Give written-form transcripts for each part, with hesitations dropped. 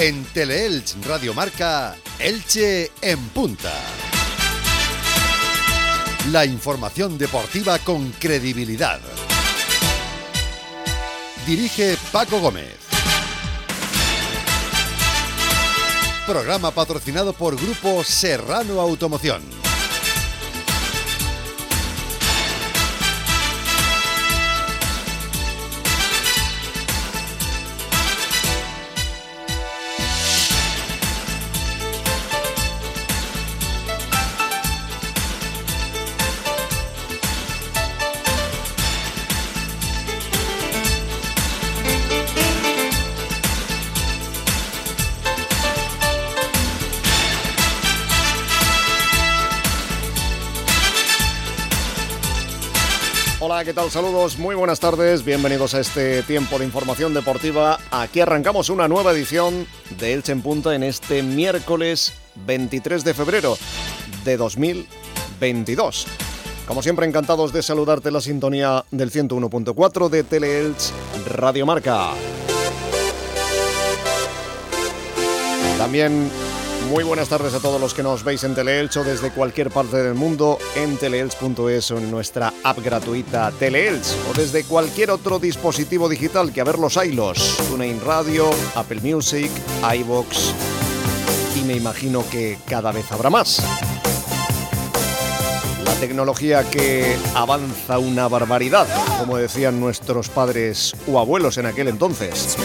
En Teleelch Radio Marca, Elche en punta. La información deportiva con credibilidad. Dirige Paco Gómez. Programa patrocinado por Grupo Serrano Automoción. Hola, ¿qué tal? Saludos, muy buenas tardes, bienvenidos a este tiempo de información deportiva. Aquí arrancamos una nueva edición de Elche en Punta en este miércoles 23 de febrero de 2022. Como siempre, encantados de saludarte en la sintonía del 101.4 de Teleelch Radio Marca. También muy buenas tardes a todos los que nos veis en Teleelch o desde cualquier parte del mundo en teleelch.es o en nuestra app gratuita Teleelch o desde cualquier otro dispositivo digital que a ver los haylos, TuneIn Radio, Apple Music, iVoox y me imagino que cada vez habrá más. La tecnología que avanza una barbaridad, como decían nuestros padres o abuelos en aquel entonces.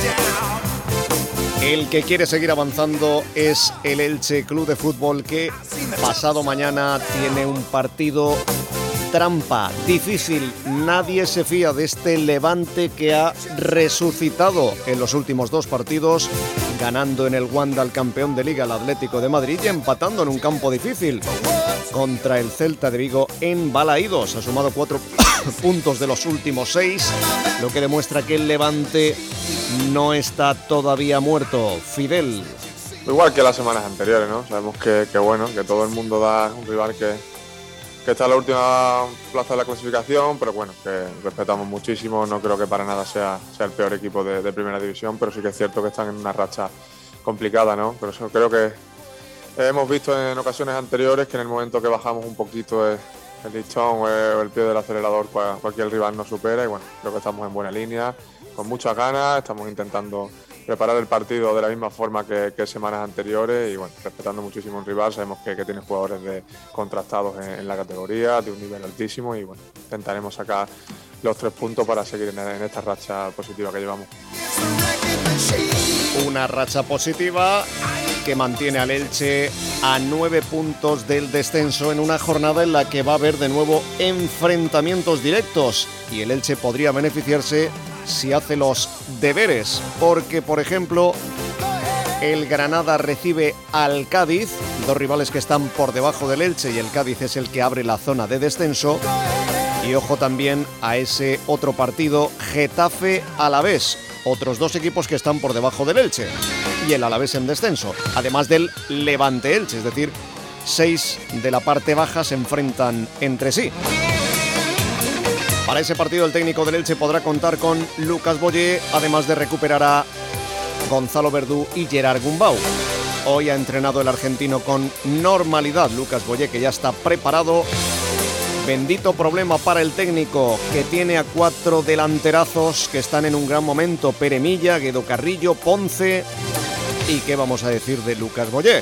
El que quiere seguir avanzando es el Elche Club de Fútbol, que pasado mañana tiene un partido trampa, difícil. Nadie se fía de este Levante que ha resucitado en los últimos dos partidos, ganando en el Wanda al campeón de Liga, el Atlético de Madrid, y empatando en un campo difícil contra el Celta de Vigo en Balaídos. Ha sumado 4 puntos de los últimos 6, lo que demuestra que el Levante no está todavía muerto. Fidel. Igual que las semanas anteriores, ¿no? Sabemos que todo el mundo da un rival que está en la última plaza de la clasificación, pero bueno, que respetamos muchísimo. No creo que para nada sea el peor equipo de primera división, pero sí que es cierto que están en una racha complicada, ¿no? Pero eso creo que hemos visto en ocasiones anteriores que en el momento que bajamos un poquito el listón o el pie del acelerador, cualquier rival nos supera, y bueno, creo que estamos en buena línea, con muchas ganas, estamos intentando preparar el partido de la misma forma que semanas anteriores y bueno, respetando muchísimo un rival. Sabemos que tiene jugadores contrastados en la categoría, de un nivel altísimo, y bueno, intentaremos sacar los 3 puntos para seguir en esta racha positiva que llevamos. Una racha positiva que mantiene al Elche a 9 puntos del descenso en una jornada en la que va a haber de nuevo enfrentamientos directos, y el Elche podría beneficiarse si hace los deberes, porque por ejemplo el Granada recibe al Cádiz, dos rivales que están por debajo del Elche, y el Cádiz es el que abre la zona de descenso. Y ojo también a ese otro partido, Getafe-Alavés, otros dos equipos que están por debajo del Elche y el Alavés en descenso, además del Levante-Elche, es decir, 6 de la parte baja se enfrentan entre sí. Para ese partido el técnico del Elche podrá contar con Lucas Boyé, además de recuperar a Gonzalo Verdú y Gerard Gumbau. Hoy ha entrenado el argentino con normalidad Lucas Boyé, que ya está preparado. Bendito problema para el técnico, que tiene a 4 delanterazos que están en un gran momento: Pere Milla, Guedo Carrillo, Ponce. ¿Y qué vamos a decir de Lucas Boyé?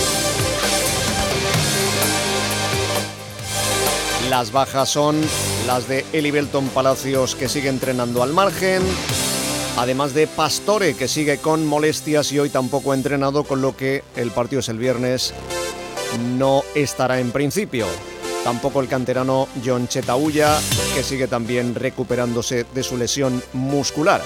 Las bajas son las de Eli Belton Palacios, que sigue entrenando al margen, además de Pastore, que sigue con molestias y hoy tampoco ha entrenado, con lo que el partido es el viernes, no estará en principio. Tampoco el canterano John Chetaulla, que sigue también recuperándose de su lesión muscular.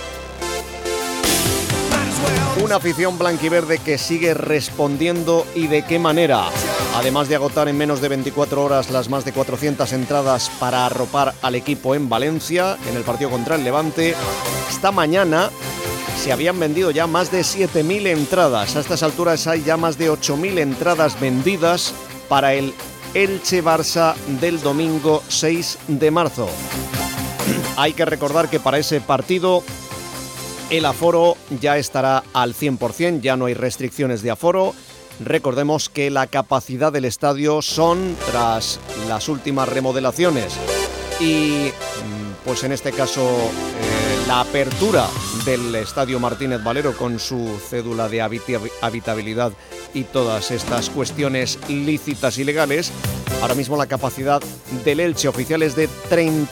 Una afición blanquiverde que sigue respondiendo, y de qué manera. Además de agotar en menos de 24 horas las más de 400 entradas para arropar al equipo en Valencia en el partido contra el Levante, esta mañana se habían vendido ya más de 7.000 entradas. A estas alturas hay ya más de 8.000 entradas vendidas para el Elche-Barça del domingo 6 de marzo. Hay que recordar que para ese partido el aforo ya estará al 100%, ya no hay restricciones de aforo. Recordemos que la capacidad del estadio son, tras las últimas remodelaciones y pues en este caso la apertura del Estadio Martínez Valero con su cédula de habitabilidad y todas estas cuestiones lícitas y legales, ahora mismo la capacidad del Elche oficial es de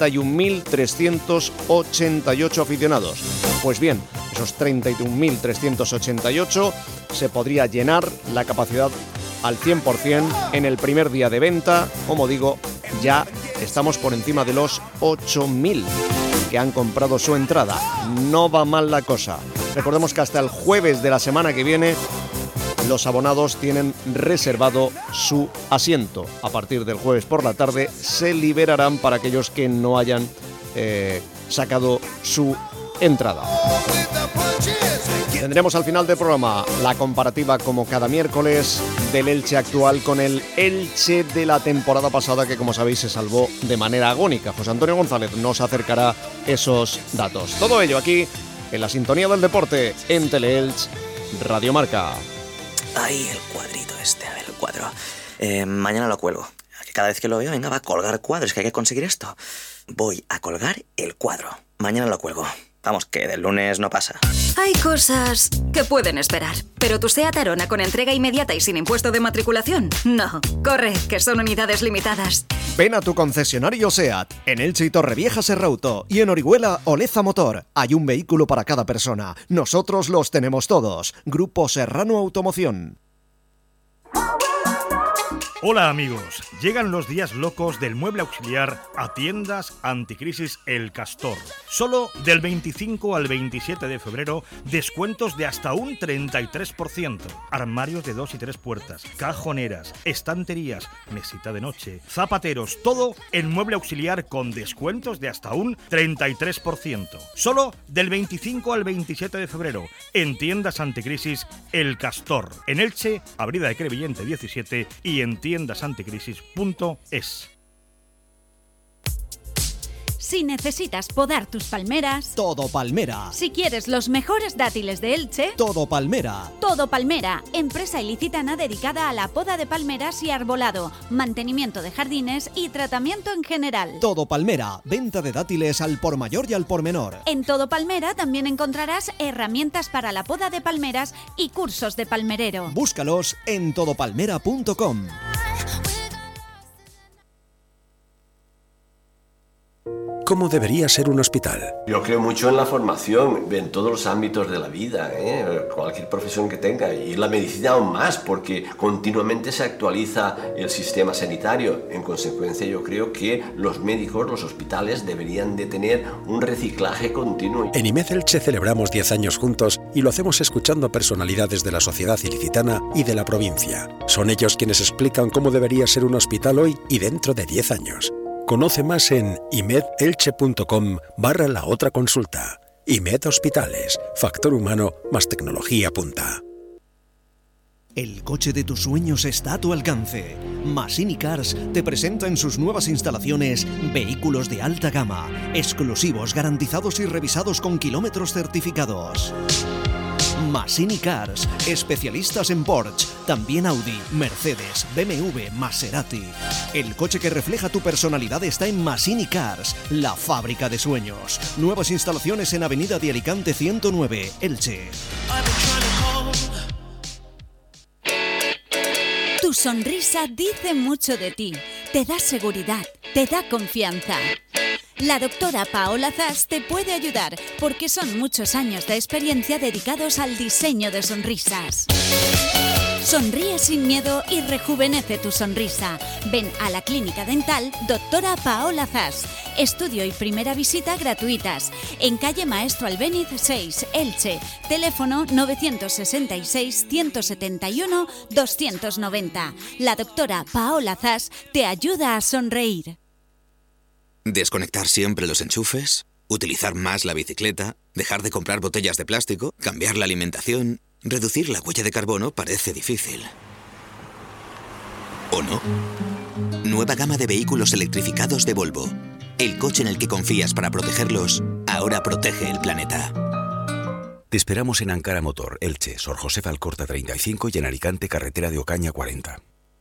31.388 aficionados. Pues bien, esos 31.388 se podría llenar la capacidad al 100% en el primer día de venta. Como digo, ya estamos por encima de los 8.000 que han comprado su entrada. No va mal la cosa. Recordemos que hasta el jueves de la semana que viene los abonados tienen reservado su asiento. A partir del jueves por la tarde se liberarán para aquellos que no hayan sacado su entrada. Tendremos al final del programa la comparativa, como cada miércoles, del Elche actual con el Elche de la temporada pasada, que como sabéis se salvó de manera agónica. José Antonio González nos acercará esos datos. Todo ello aquí en la sintonía del deporte en Teleelch Radio Marca. Ahí el cuadrito este, a ver, el cuadro. Mañana lo cuelgo. Cada vez que lo veo, venga, va a colgar cuadros, que hay que conseguir esto. Voy a colgar el cuadro. Mañana lo cuelgo. Vamos, que del lunes no pasa. Hay cosas que pueden esperar, pero tu SEAT Arona con entrega inmediata y sin impuesto de matriculación, no. Corre, que son unidades limitadas. Ven a tu concesionario SEAT, en Elche y Torrevieja Serrauto, y en Orihuela Oleza Motor. Hay un vehículo para cada persona. Nosotros los tenemos todos. Grupo Serrano Automoción. Hola amigos, llegan los días locos del mueble auxiliar a tiendas Anticrisis El Castor. Solo del 25 al 27 de febrero, descuentos de hasta un 33%. Armarios de 2 y 3 puertas, cajoneras, estanterías, mesita de noche, zapateros, todo en mueble auxiliar con descuentos de hasta un 33%. Solo del 25 al 27 de febrero, en tiendas Anticrisis El Castor. En Elche, Avenida de Crevillente 17 y en tiendasanticrisis.es. Si necesitas podar tus palmeras, Todo Palmera. si quieres los mejores dátiles de Elche, Todo Palmera. Todo Palmera, empresa ilicitana dedicada a la poda de palmeras y arbolado, mantenimiento de jardines y tratamiento en general. Todo Palmera. Venta de dátiles al por mayor y al por menor. En Todo Palmera también encontrarás herramientas para la poda de palmeras y cursos de palmerero. Búscalos en todopalmera.com. ¿Cómo debería ser un hospital? Yo creo mucho en la formación, en todos los ámbitos de la vida, cualquier profesión que tenga, y la medicina aún más, porque continuamente se actualiza el sistema sanitario. En consecuencia, yo creo que los médicos, los hospitales, deberían de tener un reciclaje continuo. En IMED Elche celebramos 10 años juntos y lo hacemos escuchando a personalidades de la sociedad ilicitana y de la provincia. Son ellos quienes explican cómo debería ser un hospital hoy y dentro de 10 años. Conoce más en imedelche.com/la otra consulta. IMED Hospitales, factor humano más tecnología punta. El coche de tus sueños está a tu alcance. Masini Cars te presenta en sus nuevas instalaciones vehículos de alta gama, exclusivos, garantizados y revisados con kilómetros certificados. Masini Cars, especialistas en Porsche, también Audi, Mercedes, BMW, Maserati. El coche que refleja tu personalidad está en Masini Cars, la fábrica de sueños. Nuevas instalaciones en Avenida de Alicante 109, Elche. Tu sonrisa dice mucho de ti, te da seguridad, te da confianza. La doctora Paola Zas te puede ayudar porque son muchos años de experiencia dedicados al diseño de sonrisas. Sonríe sin miedo y rejuvenece tu sonrisa. Ven a la Clínica Dental Doctora Paola Zas. Estudio y primera visita gratuitas. En calle Maestro Albéniz 6, Elche. Teléfono 961-171-290. La doctora Paola Zas te ayuda a sonreír. Desconectar siempre los enchufes, utilizar más la bicicleta, dejar de comprar botellas de plástico, cambiar la alimentación. Reducir la huella de carbono parece difícil. ¿O no? Nueva gama de vehículos electrificados de Volvo. El coche en el que confías para protegerlos, ahora protege el planeta. Te esperamos en Ankara Motor, Elche, Sor Josefa Alcorta 35 y en Alicante, carretera de Ocaña 40.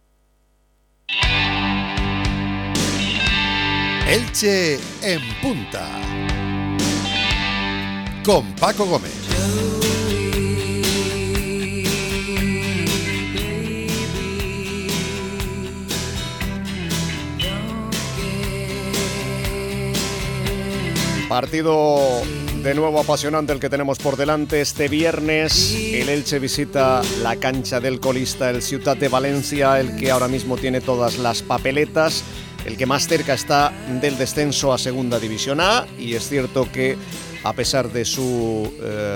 Elche en punta. Con Paco Gómez. Partido de nuevo apasionante el que tenemos por delante este viernes. El Elche visita la cancha del colista, el Ciutat de Valencia, el que ahora mismo tiene todas las papeletas, el que más cerca está del descenso a Segunda División A. Y es cierto que a pesar de su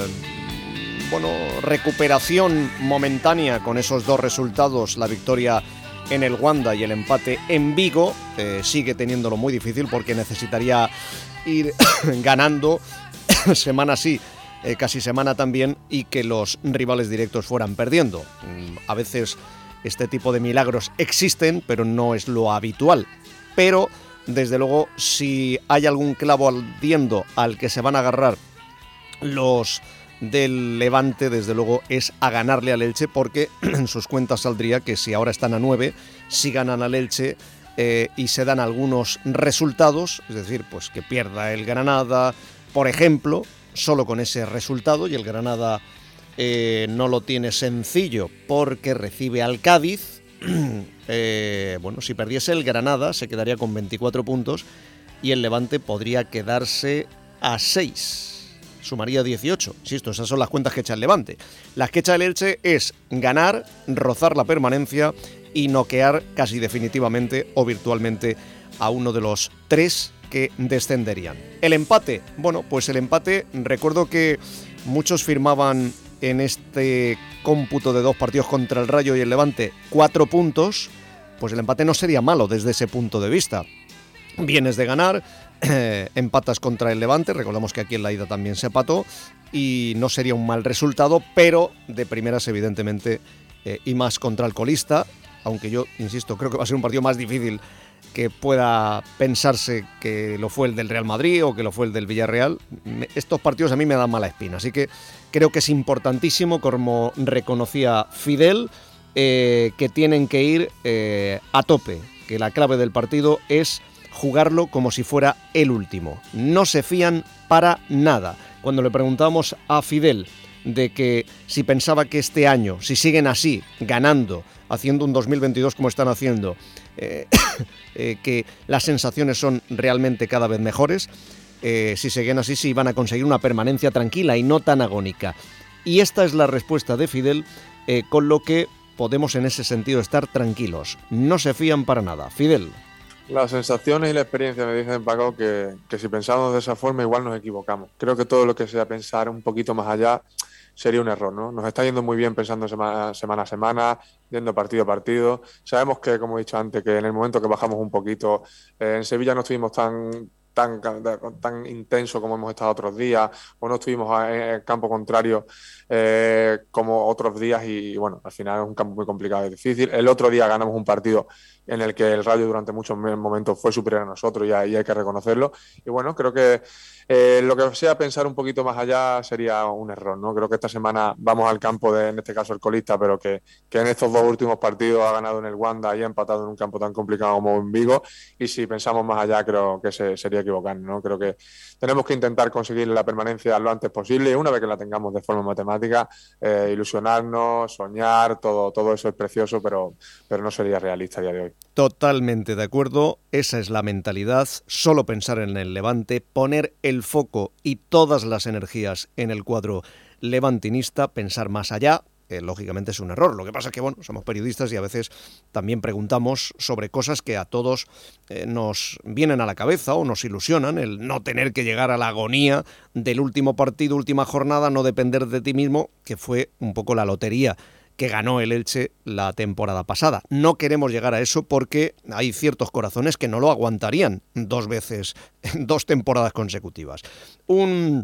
recuperación momentánea con esos dos resultados, la victoria en el Wanda y el empate en Vigo, sigue teniéndolo muy difícil porque necesitaría ir ganando semana sí, casi semana también, y que los rivales directos fueran perdiendo. A veces este tipo de milagros existen, pero no es lo habitual. Pero, desde luego, si hay algún clavo ardiendo al que se van a agarrar los del Levante, desde luego es a ganarle al Elche, porque en sus cuentas saldría que si ahora están a 9, si ganan al Elche y se dan algunos resultados, es decir, pues que pierda el Granada, por ejemplo, solo con ese resultado, y el Granada no lo tiene sencillo porque recibe al Cádiz. Si perdiese el Granada se quedaría con 24 puntos y el Levante podría quedarse a 6, sumaría 18. Insisto, esas son las cuentas que echa el Levante. Las que echa el Elche es ganar, rozar la permanencia y noquear casi definitivamente o virtualmente a uno de los 3 que descenderían. El empate, el empate, recuerdo que muchos firmaban en este cómputo de 2 partidos contra el Rayo y el Levante 4 puntos, pues el empate no sería malo desde ese punto de vista. Vienes de ganar, empatas contra el Levante, recordamos que aquí en la ida también se empató, y no sería un mal resultado, pero de primeras evidentemente, y más contra el colista, aunque yo, insisto, creo que va a ser un partido más difícil que pueda pensarse que lo fue el del Real Madrid o que lo fue el del Villarreal. Estos partidos a mí me dan mala espina, así que creo que es importantísimo, como reconocía Fidel, que tienen que ir a tope, que la clave del partido es jugarlo como si fuera el último. No se fían para nada. Cuando le preguntábamos a Fidel de que si pensaba que este año, si siguen así, ganando, haciendo un 2022 como están haciendo, que las sensaciones son realmente cada vez mejores, si siguen así, sí van a conseguir una permanencia tranquila y no tan agónica. Y esta es la respuesta de Fidel, con lo que podemos en ese sentido estar tranquilos. No se fían para nada. Fidel. Las sensaciones y la experiencia me dicen, Paco, que si pensamos de esa forma igual nos equivocamos. Creo que todo lo que sea pensar un poquito más allá sería un error, ¿no? Nos está yendo muy bien pensando semana a semana, yendo partido a partido. Sabemos que, como he dicho antes, que en el momento que bajamos un poquito, en Sevilla no estuvimos tan intenso como hemos estado otros días, o no estuvimos en el campo contrario como otros días, y bueno, al final es un campo muy complicado y difícil. El otro día ganamos un partido en el que el Rayo durante muchos momentos fue superior a nosotros, y hay que reconocerlo. Y bueno, creo que lo que sea pensar un poquito más allá sería un error, ¿no? Creo que esta semana vamos al campo de, en este caso, el colista, pero que en estos 2 últimos partidos ha ganado en el Wanda y ha empatado en un campo tan complicado como en Vigo, y si pensamos más allá creo que sería equivocarnos, ¿no? Creo que tenemos que intentar conseguir la permanencia lo antes posible, y una vez que la tengamos de forma matemática, ilusionarnos, soñar, todo eso es precioso, pero no sería realista a día de hoy. Totalmente de acuerdo, esa es la mentalidad, solo pensar en el Levante, poner el foco y todas las energías en el cuadro levantinista, pensar más allá. Lógicamente es un error. Lo que pasa es que, somos periodistas y a veces también preguntamos sobre cosas que a todos nos vienen a la cabeza o nos ilusionan, el no tener que llegar a la agonía del último partido, última jornada, no depender de ti mismo, que fue un poco la lotería que ganó el Elche la temporada pasada. No queremos llegar a eso porque hay ciertos corazones que no lo aguantarían 2 veces, 2 temporadas consecutivas. Un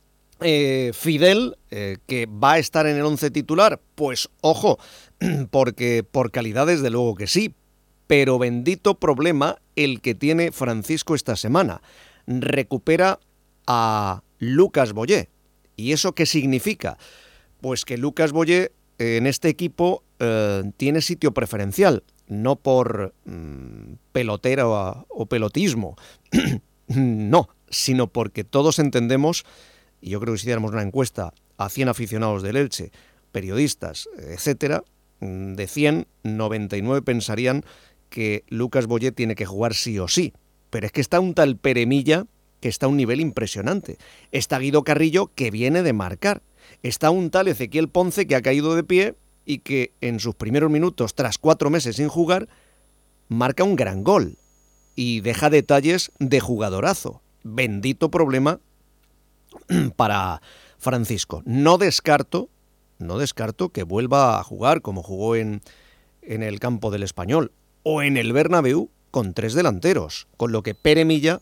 Fidel, que va a estar en el 11 titular, pues ojo, porque por calidad desde luego que sí, pero bendito problema el que tiene Francisco esta semana. Recupera a Lucas Boyé, ¿Y eso qué significa? Pues que Lucas Boyé en este equipo tiene sitio preferencial, no por pelotera o pelotismo, no, sino porque todos entendemos, y yo creo que si hiciéramos una encuesta a 100 aficionados del Elche, periodistas, etcétera, de 100, 99 pensarían que Lucas Boyé tiene que jugar sí o sí. Pero es que está un tal Pere Milla que está a un nivel impresionante. Está Guido Carrillo, que viene de marcar. Está un tal Ezequiel Ponce, que ha caído de pie y que en sus primeros minutos, tras 4 meses sin jugar, marca un gran gol y deja detalles de jugadorazo. Bendito problema para Francisco. No descarto que vuelva a jugar como jugó en el campo del Español o en el Bernabéu con 3 delanteros, con lo que Pere Milla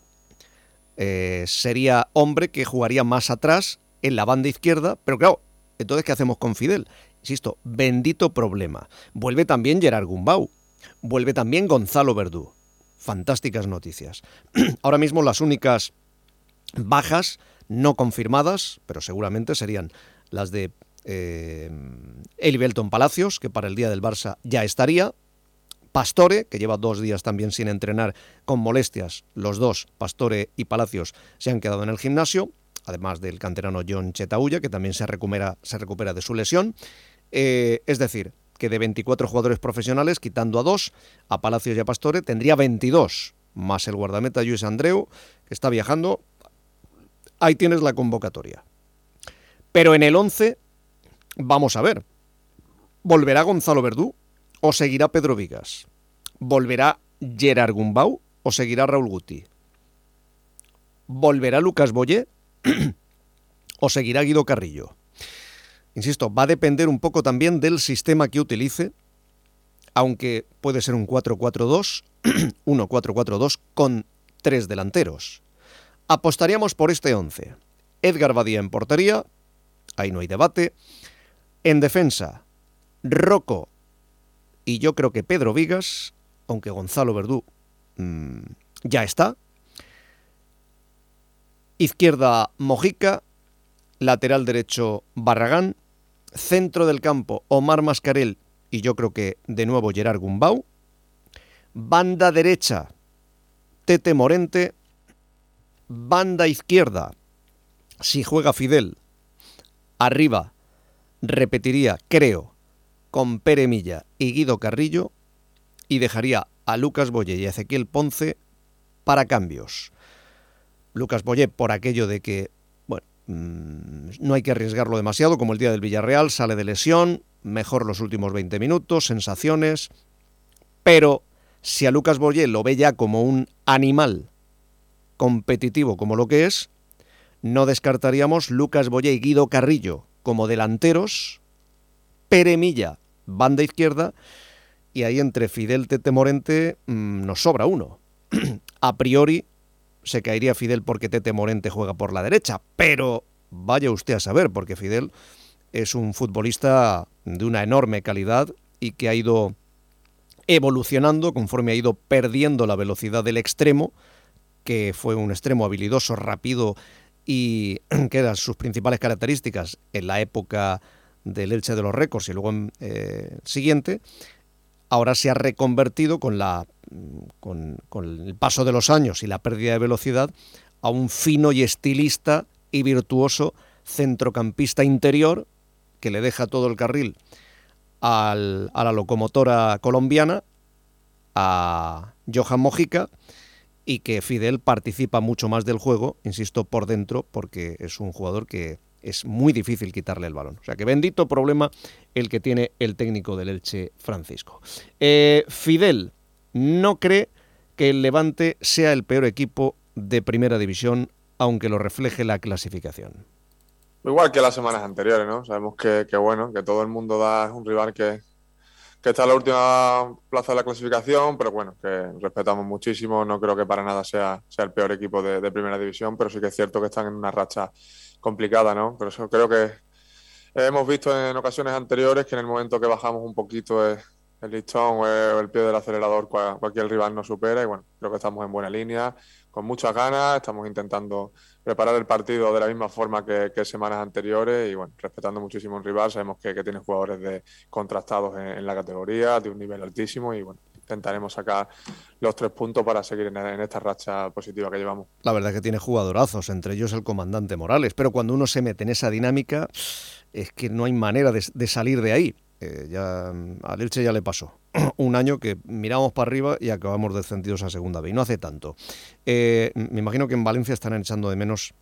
sería hombre que jugaría más atrás en la banda izquierda, pero claro, entonces ¿qué hacemos con Fidel? Insisto, bendito problema. Vuelve también Gerard Gumbau, vuelve también Gonzalo Verdú. Fantásticas noticias. Ahora mismo las únicas bajas no confirmadas, pero seguramente serían las de Eli Belton Palacios, que para el día del Barça ya estaría, Pastore, que lleva 2 días también sin entrenar con molestias. Los dos, Pastore y Palacios, se han quedado en el gimnasio, además del canterano John Chetauya, que también se recupera de su lesión. Es decir, que de 24 jugadores profesionales, quitando a 2, a Palacios y a Pastore, tendría 22, más el guardameta Lluís Andreu, que está viajando. Ahí tienes la convocatoria. Pero en el 11, vamos a ver, ¿volverá Gonzalo Verdú o seguirá Pedro Vigas? ¿Volverá Gerard Gumbau o seguirá Raúl Guti? ¿Volverá Lucas Boyé o seguirá Guido Carrillo? Insisto, va a depender un poco también del sistema que utilice, aunque puede ser un 4-4-2, 1-4-4-2 con 3 delanteros. Apostaríamos por este 11. Edgar Badía en portería, ahí no hay debate. En defensa, Rocco y yo creo que Pedro Vigas, aunque Gonzalo Verdú ya está. Izquierda, Mojica. Lateral derecho, Barragán. Centro del campo, Omar Mascarell y yo creo que de nuevo Gerard Gumbau. Banda derecha, Tete Morente. Banda izquierda, si juega Fidel, arriba repetiría, creo, con Pere Milla y Guido Carrillo, y dejaría a Lucas Boyé y a Ezequiel Ponce para cambios. Lucas Boyé por aquello de que, bueno, no hay que arriesgarlo demasiado, como el día del Villarreal, sale de lesión, mejor los últimos 20 minutos, sensaciones, pero si a Lucas Boyé lo ve ya como un animal competitivo como lo que es, no descartaríamos Lucas Boyé y Guido Carrillo como delanteros, Pere Milla, banda izquierda, y ahí entre Fidel, Tete Morente nos sobra uno. A priori se caería Fidel porque Tete Morente juega por la derecha, pero vaya usted a saber, porque Fidel es un futbolista de una enorme calidad y que ha ido evolucionando conforme ha ido perdiendo la velocidad del extremo, que fue un extremo habilidoso, rápido y que eran sus principales características en la época del Elche de los récords y luego en siguiente. Ahora se ha reconvertido con el paso de los años y la pérdida de velocidad a un fino y estilista y virtuoso centrocampista interior que le deja todo el carril a la locomotora colombiana, a Johan Mojica, y que Fidel participa mucho más del juego, insisto, por dentro, porque es un jugador que es muy difícil quitarle el balón. O sea que bendito problema el que tiene el técnico del Elche, Francisco. Fidel no cree que el Levante sea el peor equipo de primera división, aunque lo refleje la clasificación. Igual que las semanas anteriores, ¿no? Sabemos que bueno, que todo el mundo da un rival que está en la última plaza de la clasificación, pero bueno, que respetamos muchísimo. No creo que para nada sea el peor equipo de primera división, pero sí que es cierto que están en una racha complicada, ¿no? Pero eso creo que hemos visto en ocasiones anteriores que en el momento que bajamos un poquito el listón o el pie del acelerador, cualquier rival nos supera, y bueno, creo que estamos en buena línea, con muchas ganas, estamos intentando preparar el partido de la misma forma que semanas anteriores y bueno, respetando muchísimo un rival. Sabemos que tiene jugadores contrastados en la categoría, de un nivel altísimo y bueno, intentaremos sacar los 3 puntos para seguir en esta racha positiva que llevamos. La verdad es que tiene jugadorazos, entre ellos el comandante Morales, pero cuando uno se mete en esa dinámica es que no hay manera de salir de ahí. Ya al Elche ya le pasó un año que miramos para arriba y acabamos descendidos a segunda B, y no hace tanto. Me imagino que en Valencia estarán echando de menos,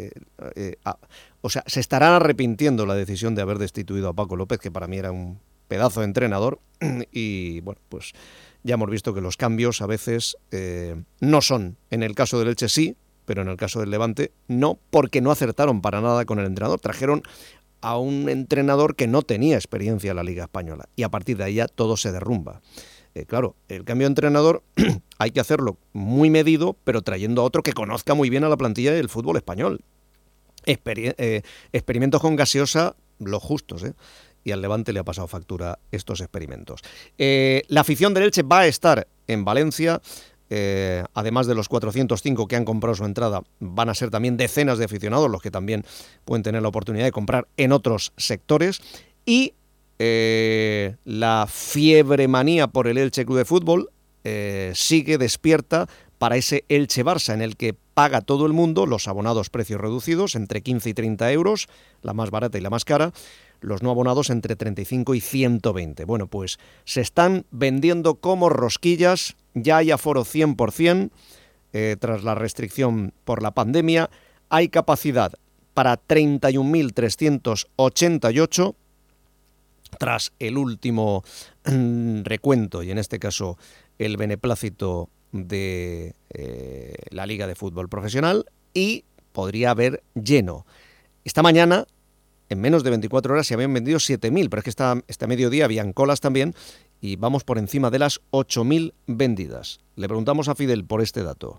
o sea, se estarán arrepintiendo la decisión de haber destituido a Paco López, que para mí era un pedazo de entrenador, y bueno, pues ya hemos visto que los cambios a veces no son, en el caso del Elche sí, pero en el caso del Levante no, porque no acertaron para nada con el entrenador. Trajeron a un entrenador que no tenía experiencia en la Liga Española y a partir de ahí ya todo se derrumba. Claro, el cambio de entrenador hay que hacerlo muy medido, pero trayendo a otro que conozca muy bien a la plantilla del fútbol español. Experimentos con gaseosa, los justos, y al Levante le ha pasado factura estos experimentos. La afición del Elche va a estar en Valencia. Además de los 405 que han comprado su entrada, van a ser también decenas de aficionados los que también pueden tener la oportunidad de comprar en otros sectores. Y la fiebre manía por el Elche Club de Fútbol sigue despierta para ese Elche-Barça, en el que paga todo el mundo los abonados precios reducidos, entre 15 y 30 euros, la más barata y la más cara, los no abonados entre 35 y 120. Bueno, pues se están vendiendo como rosquillas, ya hay aforo 100%, tras la restricción por la pandemia, hay capacidad para 31.388, tras el último recuento, y en este caso el beneplácito de la Liga de Fútbol Profesional, y podría haber lleno. Esta mañana, en menos de 24 horas, se habían vendido 7.000, pero es que este mediodía habían colas también, y vamos por encima de las 8.000 vendidas. Le preguntamos a Fidel por este dato.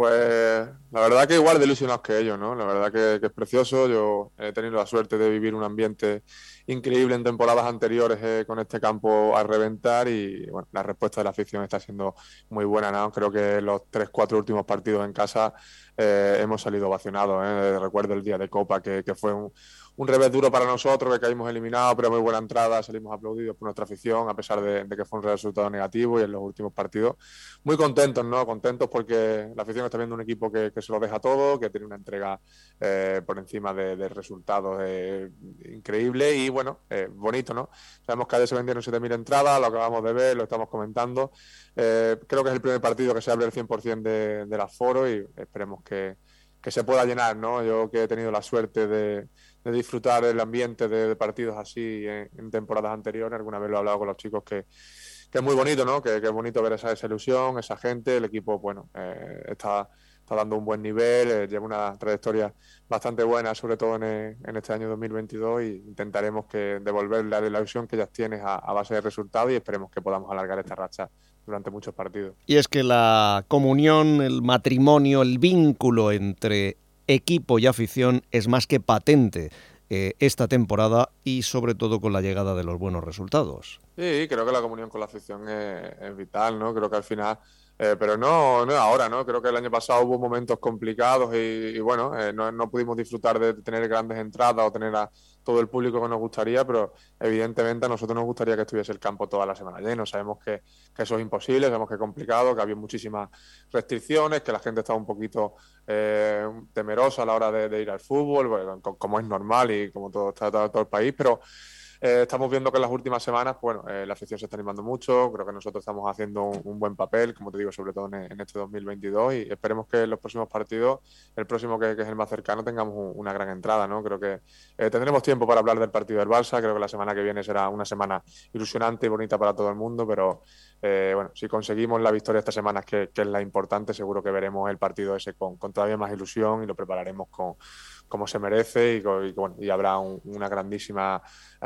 Pues la verdad que igual de ilusionados que ellos, ¿no? La verdad que es precioso. Yo he tenido la suerte de vivir un ambiente increíble en temporadas anteriores con este campo a reventar y bueno, la respuesta de la afición está siendo muy buena, ¿no? Creo que los 3-4 últimos partidos en casa hemos salido ovacionados. Recuerdo el día de Copa que fue un revés duro para nosotros, que caímos eliminados, pero muy buena entrada, salimos aplaudidos por nuestra afición, a pesar de que fue un resultado negativo, y en los últimos partidos muy contentos, ¿no? Contentos porque la afición está viendo un equipo que se lo deja todo, que tiene una entrega por encima de resultados increíbles y bueno, bonito, ¿no? Sabemos que ayer se vendieron 7.000 entradas, lo acabamos de ver, lo estamos comentando. Creo que es el primer partido que se abre el 100% del aforo y esperemos que se pueda llenar, ¿no? Yo que he tenido la suerte de disfrutar el ambiente de partidos así en temporadas anteriores, alguna vez lo he hablado con los chicos que es muy bonito, ¿no? Que es bonito ver esa ilusión, esa gente, el equipo, bueno, está dando un buen nivel, lleva una trayectoria bastante buena, sobre todo en este año 2022, y intentaremos devolverle la ilusión que ellas tienen a base de resultados y esperemos que podamos alargar esta racha durante muchos partidos. Y es que la comunión, el matrimonio, el vínculo entre equipo y afición es más que patente esta temporada y sobre todo con la llegada de los buenos resultados. Sí, creo que la comunión con la afición es vital, ¿no? Creo que al final, pero no ahora, ¿no? Creo que el año pasado hubo momentos complicados y bueno, no pudimos disfrutar de tener grandes entradas o tener a todo el público que nos gustaría, pero evidentemente a nosotros nos gustaría que estuviese el campo toda la semana lleno. Sabemos que eso es imposible, sabemos que es complicado, que había muchísimas restricciones, que la gente estaba un poquito temerosa a la hora de ir al fútbol, bueno, como es normal y como está todo el país, pero estamos viendo que en las últimas semanas, bueno, la afición se está animando mucho, creo que nosotros estamos haciendo un buen papel, como te digo, sobre todo en este 2022, y esperemos que en los próximos partidos, el próximo que es el más cercano, tengamos una gran entrada, ¿no? Creo que tendremos tiempo para hablar del partido del Barça, creo que la semana que viene será una semana ilusionante y bonita para todo el mundo, pero bueno, si conseguimos la victoria esta semana, que es la importante, seguro que veremos el partido ese con todavía más ilusión y lo prepararemos como se merece y habrá una grandísima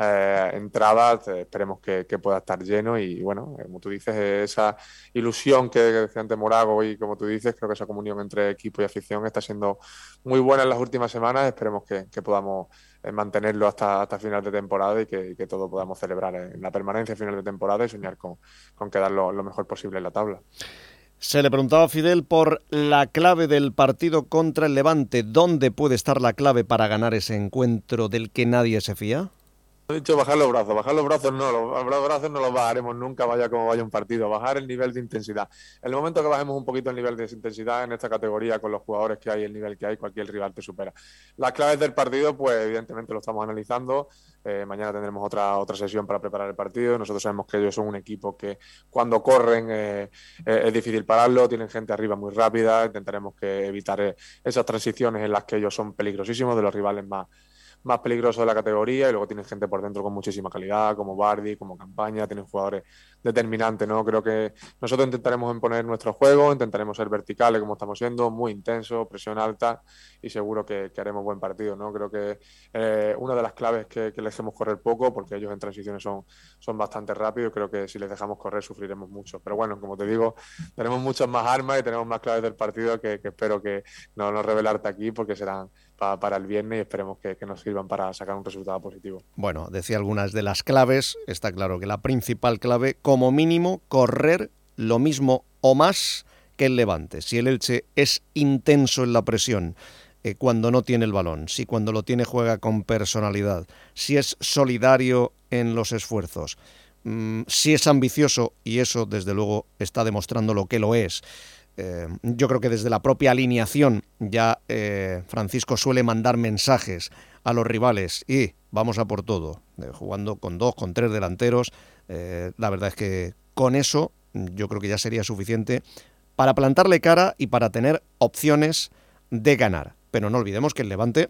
entrada. Esperemos que pueda estar lleno y bueno, como tú dices, esa ilusión que decía antes Morago y como tú dices, creo que esa comunión entre equipo y afición está siendo muy buena en las últimas semanas. Esperemos que podamos mantenerlo hasta final de temporada y que todos podamos celebrar en la permanencia final de temporada y soñar con quedar lo mejor posible en la tabla. Se le preguntaba a Fidel por la clave del partido contra el Levante. ¿Dónde puede estar la clave para ganar ese encuentro del que nadie se fía? He dicho bajar los brazos no, los brazos no los bajaremos nunca, vaya como vaya un partido, bajar el nivel de intensidad. En el momento que bajemos un poquito el nivel de intensidad en esta categoría, con los jugadores que hay, el nivel que hay, cualquier rival te supera. Las claves del partido, pues evidentemente lo estamos analizando. Mañana tendremos otra sesión para preparar el partido. Nosotros sabemos que ellos son un equipo que cuando corren es difícil pararlo, tienen gente arriba muy rápida, intentaremos que evitar esas transiciones en las que ellos son peligrosísimos, de los rivales más peligrosos de la categoría, y luego tienen gente por dentro con muchísima calidad, como Bardi, como Campaña, tienen jugadores determinantes, ¿no? Creo que nosotros intentaremos imponer nuestro juego, intentaremos ser verticales como estamos siendo, muy intenso, presión alta, y seguro que haremos buen partido, ¿no? Creo que una de las claves es que les dejemos correr poco, porque ellos en transiciones son bastante rápidos, y creo que si les dejamos correr sufriremos mucho. Pero bueno, como te digo, tenemos muchas más armas y tenemos más claves del partido que espero que no revelarte aquí, porque serán para el viernes, y esperemos que nos sirvan para sacar un resultado positivo. Bueno, decía algunas de las claves. Está claro que la principal clave, como mínimo, correr lo mismo o más que el Levante. Si el Elche es intenso en la presión cuando no tiene el balón, si cuando lo tiene juega con personalidad, si es solidario en los esfuerzos, si es ambicioso, y eso desde luego está demostrando lo que lo es. Yo creo que desde la propia alineación ya Francisco suele mandar mensajes a los rivales y vamos a por todo, jugando con 2, con 3 delanteros. La verdad es que con eso yo creo que ya sería suficiente para plantarle cara y para tener opciones de ganar. Pero no olvidemos que el Levante,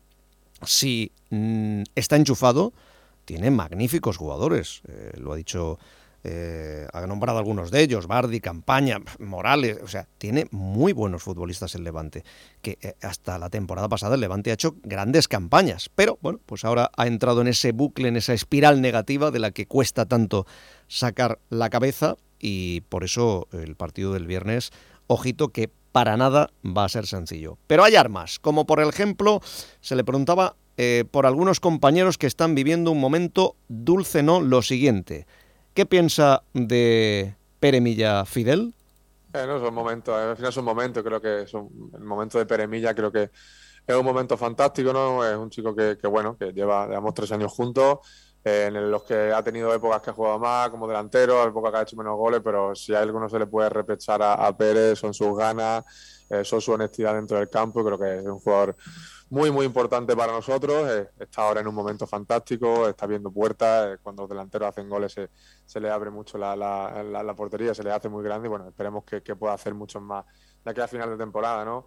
si está enchufado, tiene magníficos jugadores. Lo ha dicho... ha nombrado algunos de ellos, Bardi, Campaña, Morales, o sea, tiene muy buenos futbolistas el Levante, que hasta la temporada pasada el Levante ha hecho grandes campañas, pero bueno, pues ahora ha entrado en ese bucle, en esa espiral negativa de la que cuesta tanto sacar la cabeza, y por eso el partido del viernes, ojito que para nada va a ser sencillo. Pero hay armas, como por ejemplo, se le preguntaba por algunos compañeros que están viviendo un momento dulce, no, lo siguiente. ¿Qué piensa de Pere Milla, Fidel? No, son momentos, al final son momentos, creo que el momento de Pere Milla creo que es un momento fantástico, ¿no? Es un chico que llevamos 3 años juntos, en los que ha tenido épocas que ha jugado más como delantero, épocas que ha hecho menos goles, pero si a alguno se le puede reprochar a Pérez son sus ganas, son su honestidad dentro del campo. Creo que es un jugador muy, muy importante para nosotros. Está ahora en un momento fantástico, está viendo puertas. Cuando los delanteros hacen goles se le abre mucho la portería, se le hace muy grande, y bueno, esperemos que pueda hacer muchos más de aquí a final de temporada, ¿no?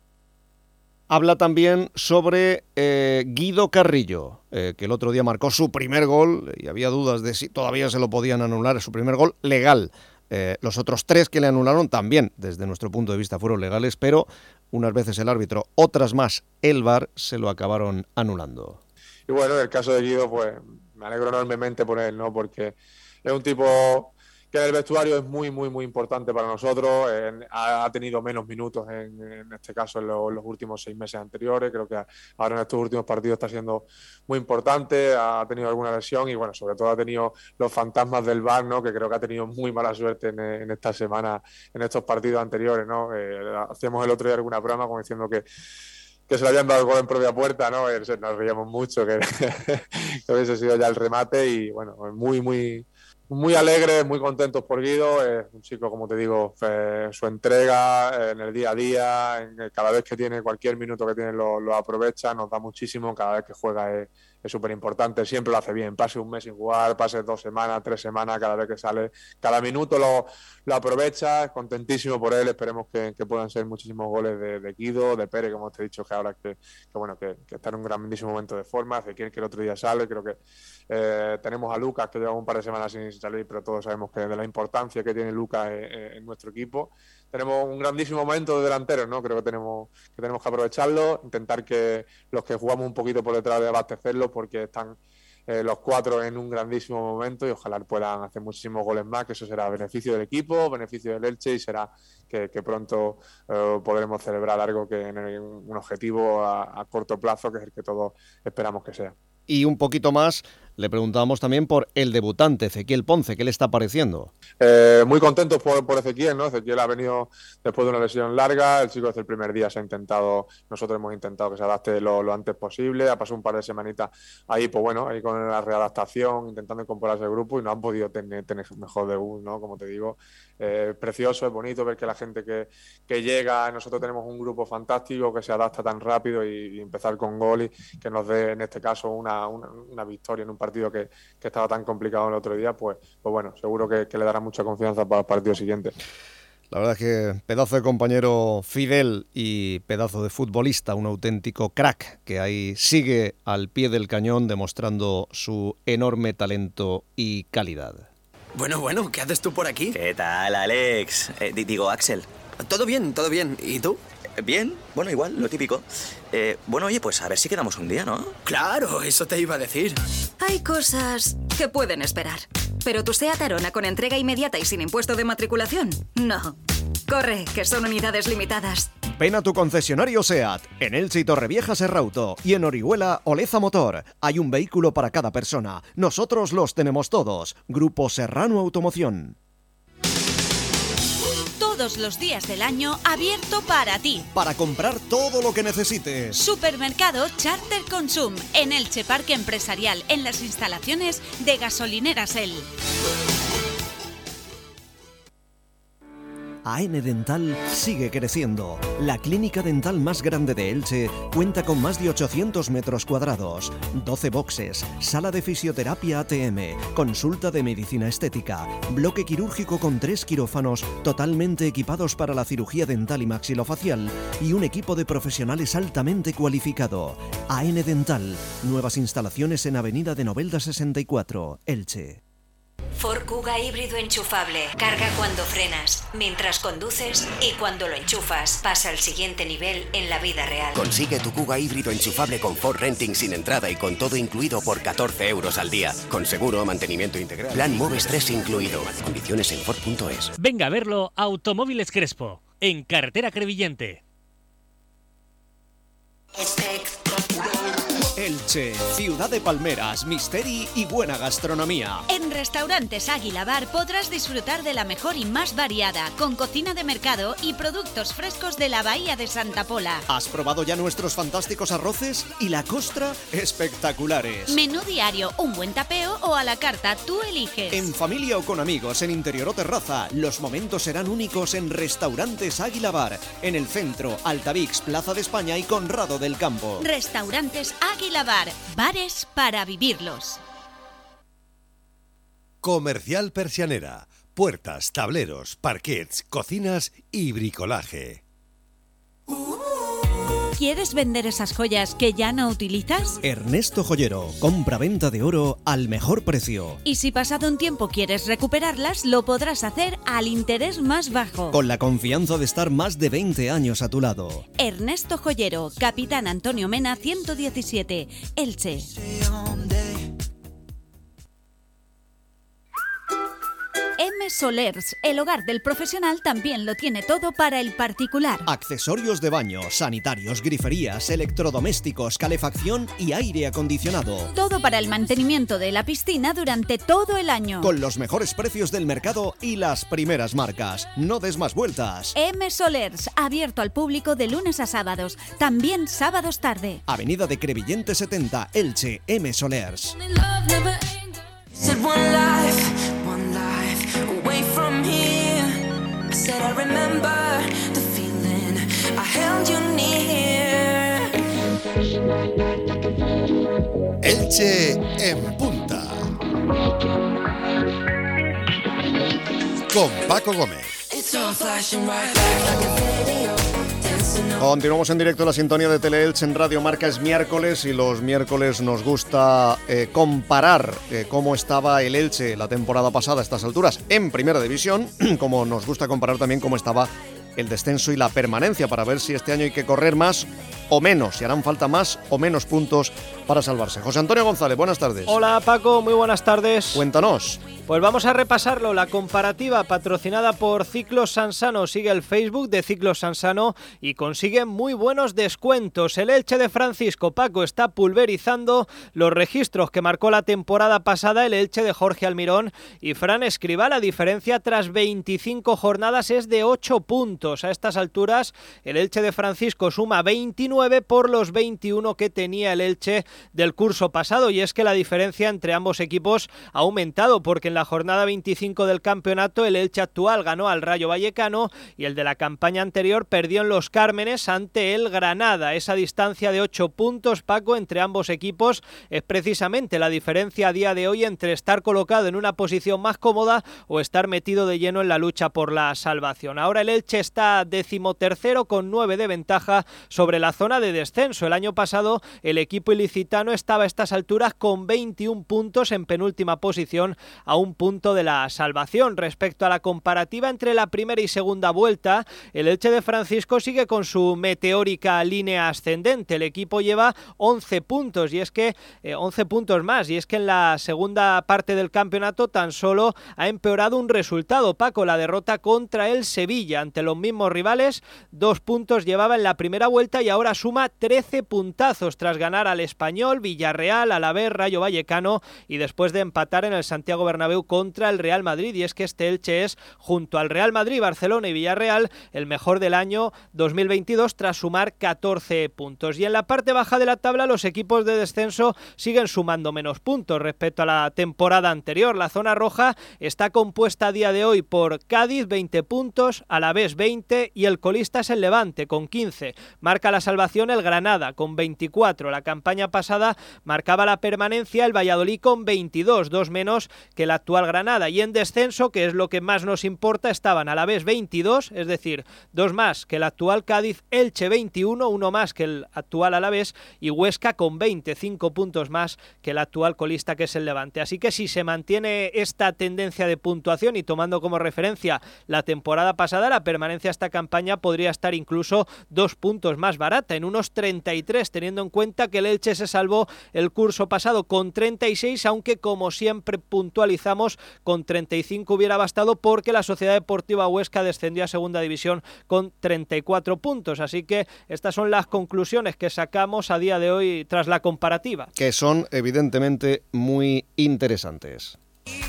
Habla también sobre Guido Carrillo, que el otro día marcó su primer gol y había dudas de si todavía se lo podían anular, su primer gol legal. Los otros 3 que le anularon también, desde nuestro punto de vista, fueron legales, pero unas veces el árbitro, otras más el VAR, se lo acabaron anulando. Y bueno, en el caso de Guido, pues me alegro enormemente por él, ¿no? Porque es un tipo que en el vestuario es muy, muy, muy importante para nosotros. Ha tenido menos minutos en este caso en los últimos 6 meses anteriores. Creo que ahora en estos últimos partidos está siendo muy importante. Ha tenido alguna lesión y bueno, sobre todo ha tenido los fantasmas del VAR, ¿no? Que creo que ha tenido muy mala suerte en esta semana, en estos partidos anteriores, ¿no? Hacíamos el otro día alguna broma como diciendo que se le habían dado el gol en propia puerta, ¿no? Nos reíamos mucho, que hubiese sido ya el remate. Y bueno, muy alegres, muy contentos por Guido. Es un chico, como te digo, su entrega en el día a día, cada vez que tiene, cualquier minuto que tiene lo aprovecha, nos da muchísimo. Cada vez que juega es súper importante, siempre lo hace bien, pase un mes sin jugar, pase 2 semanas, 3 semanas, cada vez que sale, cada minuto lo aprovecha. Contentísimo por él, esperemos que puedan ser muchísimos goles de Guido, de Pere, como te he dicho, que ahora que está en un grandísimo momento de forma. Ezequiel, que el otro día sale, creo que tenemos a Lucas, que lleva un par de semanas sin salir, pero todos sabemos que de la importancia que tiene Lucas en nuestro equipo. Tenemos un grandísimo momento de delanteros, ¿no? Creo que tenemos que aprovecharlo, intentar que los que jugamos un poquito por detrás de abastecerlo, porque están los 4 en un grandísimo momento, y ojalá puedan hacer muchísimos goles más, que eso será beneficio del equipo, beneficio del Elche, y será que pronto podremos celebrar algo que en un objetivo a corto plazo, que es el que todos esperamos que sea. Y un poquito más le preguntábamos también por el debutante, Ezequiel Ponce. ¿Qué le está pareciendo? Muy contentos por Ezequiel, ¿no? Ezequiel ha venido después de una lesión larga, el chico desde el primer día nosotros hemos intentado que se adapte lo antes posible, ha pasado un par de semanitas ahí, pues bueno, ahí con la readaptación, intentando incorporarse al grupo y no han podido tener mejor debut, ¿no? Como te digo, precioso, es bonito ver que la gente que llega, nosotros tenemos un grupo fantástico que se adapta tan rápido y empezar con gol y que nos dé en este caso una victoria en un partido que estaba tan complicado el otro día, pues bueno, seguro que le dará mucha confianza para el partido siguiente. La verdad es que pedazo de compañero Fidel y pedazo de futbolista, un auténtico crack que ahí sigue al pie del cañón demostrando su enorme talento y calidad. Bueno, ¿qué haces tú por aquí? ¿Qué tal, Alex? Digo, Axel. Todo bien. ¿Y tú? Bien, bueno, igual, lo típico. Bueno, oye, pues a ver si quedamos un día, ¿no? Claro, eso te iba a decir. Hay cosas que pueden esperar. ¿Pero tu SEAT Arona con entrega inmediata y sin impuesto de matriculación? No. Corre, que son unidades limitadas. Ven a tu concesionario SEAT, en Elche y Torrevieja Serrauto, y en Orihuela Oleza Motor. Hay un vehículo para cada persona. Nosotros los tenemos todos. Grupo Serrano Automoción. Todos los días del año abierto para ti. Para comprar todo lo que necesites. Supermercado Charter Consum en Elche Parque Empresarial, en las instalaciones de Gasolineras El. AN Dental sigue creciendo. La clínica dental más grande de Elche cuenta con más de 800 metros cuadrados, 12 boxes, sala de fisioterapia ATM, consulta de medicina estética, bloque quirúrgico con 3 quirófanos totalmente equipados para la cirugía dental y maxilofacial y un equipo de profesionales altamente cualificado. AN Dental, nuevas instalaciones en Avenida de Novelda 64, Elche. Ford Kuga híbrido enchufable. Carga cuando frenas, mientras conduces y cuando lo enchufas. Pasa al siguiente nivel en la vida real. Consigue tu Kuga híbrido enchufable con Ford Renting sin entrada y con todo incluido por 14 euros al día. Con seguro, mantenimiento integral. Plan Moves 3 incluido. Condiciones en Ford.es. Venga a verlo Automóviles Crespo, en Carretera Crevillente. Elche, ciudad de palmeras, misteri y buena gastronomía. En Restaurantes Águila Bar podrás disfrutar de la mejor y más variada, con cocina de mercado y productos frescos de la Bahía de Santa Pola. ¿Has probado ya nuestros fantásticos arroces? Y la costra, espectaculares. Menú diario, un buen tapeo o a la carta, tú eliges. En familia o con amigos, en interior o terraza, los momentos serán únicos en Restaurantes Águila Bar, en el centro, Altavix, Plaza de España y Conrado del Campo. Restaurantes Águila Bar, bares para vivirlos. Comercial Persianera, puertas, tableros, parquets, cocinas y bricolaje. ¿Quieres vender esas joyas que ya no utilizas? Ernesto Joyero, compra-venta de oro al mejor precio. Y si pasado un tiempo quieres recuperarlas, lo podrás hacer al interés más bajo. Con la confianza de estar más de 20 años a tu lado. Ernesto Joyero, Capitán Antonio Mena 117, Elche. M Solers, el hogar del profesional, también lo tiene todo para el particular. Accesorios de baño, sanitarios, griferías, electrodomésticos, calefacción y aire acondicionado. Todo para el mantenimiento de la piscina durante todo el año. Con los mejores precios del mercado y las primeras marcas. No des más vueltas. M Solers, abierto al público de lunes a sábados, también sábados tarde. Avenida de Crevillente 70, Elche, M Solers. Elche en punta. Con Paco Gómez. Continuamos en directo la sintonía de Teleelche en Radio Marca. Es miércoles y los miércoles nos gusta comparar cómo estaba el Elche la temporada pasada a estas alturas en Primera División, como nos gusta comparar también cómo estaba el descenso y la permanencia, para ver si este año hay que correr más o menos, si harán falta más o menos puntos para salvarse. José Antonio González, buenas tardes. Hola Paco, muy buenas tardes. Cuéntanos. Pues vamos a repasarlo. La comparativa patrocinada por Ciclos Sansano. Sigue el Facebook de Ciclos Sansano y consigue muy buenos descuentos. El Elche de Francisco Paco está pulverizando los registros que marcó la temporada pasada el Elche de Jorge Almirón y Fran Escribá. La diferencia tras 25 jornadas es de 8 puntos. A estas alturas el Elche de Francisco suma 29 por los 21 que tenía el Elche del curso pasado, y es que la diferencia entre ambos equipos ha aumentado porque en la jornada 25 del campeonato el Elche actual ganó al Rayo Vallecano y el de la campaña anterior perdió en Los Cármenes ante el Granada. Esa distancia de 8 puntos, Paco, entre ambos equipos es precisamente la diferencia a día de hoy entre estar colocado en una posición más cómoda o estar metido de lleno en la lucha por la salvación. Ahora el Elche está 13º con 9 de ventaja sobre la zona de descenso. El año pasado el equipo ilicitano estaba a estas alturas con 21 puntos en penúltima posición a un punto de la salvación. Respecto a la comparativa entre la primera y segunda vuelta, el Elche de Francisco sigue con su meteórica línea ascendente. El equipo lleva 11 puntos y es que 11 puntos más, y es que en la segunda parte del campeonato tan solo ha empeorado un resultado, Paco, la derrota contra el Sevilla ante los mismos rivales. 2 puntos llevaba en la primera vuelta y ahora suma 13 puntazos tras ganar al Español, Villarreal, Alavés, Rayo Vallecano y después de empatar en el Santiago Bernabéu contra el Real Madrid. Y es que este Elche es, junto al Real Madrid, Barcelona y Villarreal, el mejor del año 2022 tras sumar 14 puntos. Y en la parte baja de la tabla los equipos de descenso siguen sumando menos puntos respecto a la temporada anterior. La zona roja está compuesta a día de hoy por Cádiz 20 puntos, Alavés 20 y el colista es el Levante con 15. Marca la salvación el Granada con 24. La campaña pasada marcaba la permanencia el Valladolid con 22, 2 menos que el actual Granada. Y en descenso, que es lo que más nos importa, estaban Alavés 22, es decir, 2 más que el actual Cádiz, Elche 21, 1 más que el actual Alavés y Huesca con 25 puntos más que el actual colista, que es el Levante. Así que si se mantiene esta tendencia de puntuación y tomando como referencia la temporada pasada, la permanencia a esta campaña podría estar incluso 2 puntos más barata, en unos 33, teniendo en cuenta que el Elche se salvó el curso pasado con 36, aunque como siempre puntualizamos, con 35 hubiera bastado porque la Sociedad Deportiva Huesca descendió a segunda división con 34 puntos. Así que estas son las conclusiones que sacamos a día de hoy tras la comparativa. Que son evidentemente muy interesantes.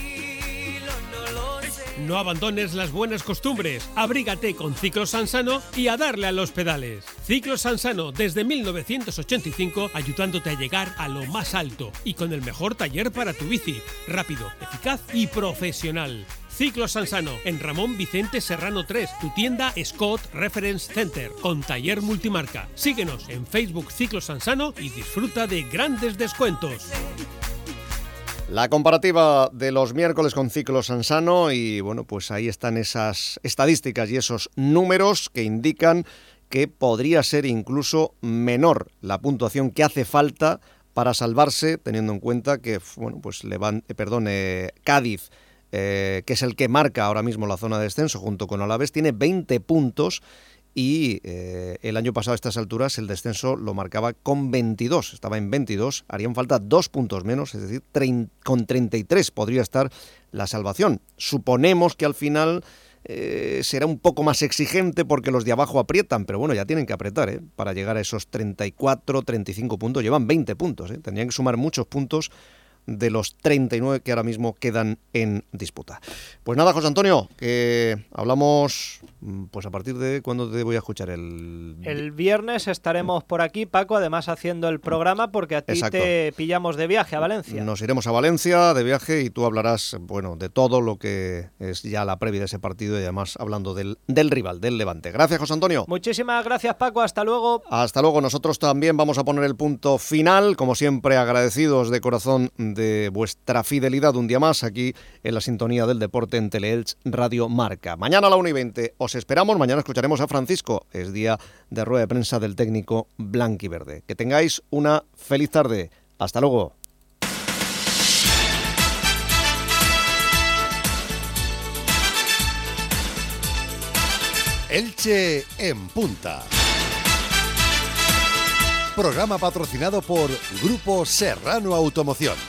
No abandones las buenas costumbres, abrígate con Ciclos Sansano y a darle a los pedales. Ciclos Sansano desde 1985 ayudándote a llegar a lo más alto y con el mejor taller para tu bici, rápido, eficaz y profesional. Ciclos Sansano en Ramón Vicente Serrano 3, tu tienda Scott Reference Center con taller multimarca. Síguenos en Facebook Ciclos Sansano y disfruta de grandes descuentos. La comparativa de los miércoles con Ciclos Sansano y bueno, pues ahí están esas estadísticas y esos números que indican que podría ser incluso menor la puntuación que hace falta para salvarse, teniendo en cuenta que bueno, pues Cádiz, que es el que marca ahora mismo la zona de descenso junto con Alavés, tiene 20 puntos. Y el año pasado a estas alturas el descenso lo marcaba con 22, estaba en 22, harían falta 2 puntos menos, es decir, con 33 podría estar la salvación. Suponemos que al final será un poco más exigente porque los de abajo aprietan, pero bueno, ya tienen que apretar para llegar a esos 34, 35 puntos, llevan 20 puntos, tendrían que sumar muchos puntos de los 39 que ahora mismo quedan en disputa. Pues nada, José Antonio, que hablamos pues a partir de ¿cuándo te voy a escuchar? El viernes estaremos por aquí, Paco, además haciendo el programa porque a ti Exacto. Te pillamos de viaje a Valencia. Nos iremos a Valencia de viaje y tú hablarás, bueno, de todo lo que es ya la previa de ese partido y además hablando del rival, del Levante. Gracias, José Antonio. Muchísimas gracias, Paco, hasta luego. Hasta luego, nosotros también vamos a poner el punto final, como siempre agradecidos de corazón de vuestra fidelidad un día más aquí en la sintonía del deporte en Teleelch Radio Marca. Mañana a la 1:20 os esperamos, mañana escucharemos a Francisco, es día de rueda de prensa del técnico blanquiverde. Que tengáis una feliz tarde, hasta luego. Elche en punta. Programa patrocinado por Grupo Serrano Automoción.